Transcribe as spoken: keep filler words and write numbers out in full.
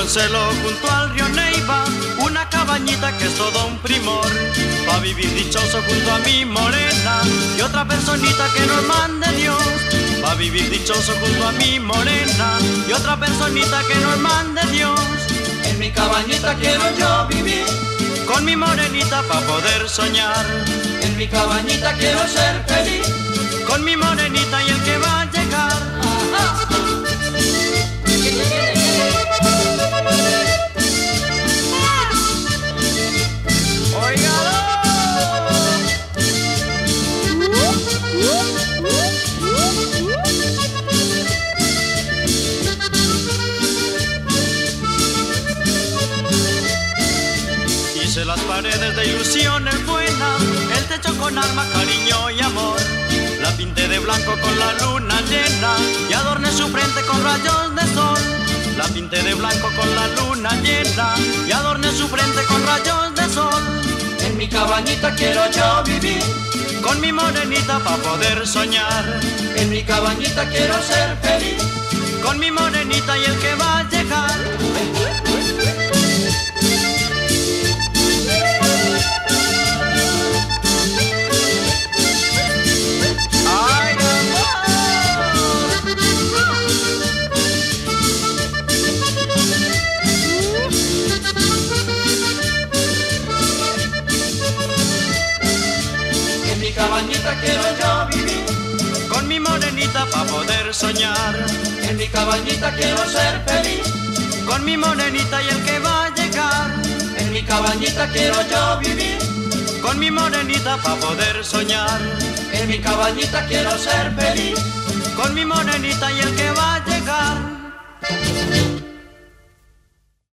Consuelo junto al río Neiva, una cabañita que es todo un primor, pa' vivir dichoso junto a mi morena y otra personita que nos mande Dios. Pa' vivir dichoso junto a mi morena y otra personita que nos mande Dios. En mi cabañita quiero yo vivir, con mi morenita pa' poder soñar. en mi cabañita quiero ser feliz, con mi morenita y el que va a llegar. Hice las paredes de ilusiones buenas, el techo con alma, cariño y amor. La pinté de blanco con la luna llena y adorné su frente con rayos de sol. La pinté de blanco con la luna llena y adorné su frente con rayos de sol. en mi cabañita quiero yo vivir, con mi morenita pa' poder soñar. en mi cabañita quiero ser feliz, con mi morenita y el que va a llegar. en mi cabañita quiero yo vivir, con mi morenita pa' poder soñar. en mi cabañita quiero ser feliz, con mi morenita y el que va a llegar. en mi cabañita quiero yo vivir, con mi morenita pa' poder soñar. en mi cabañita quiero ser feliz, con mi morenita y el que va a llegar.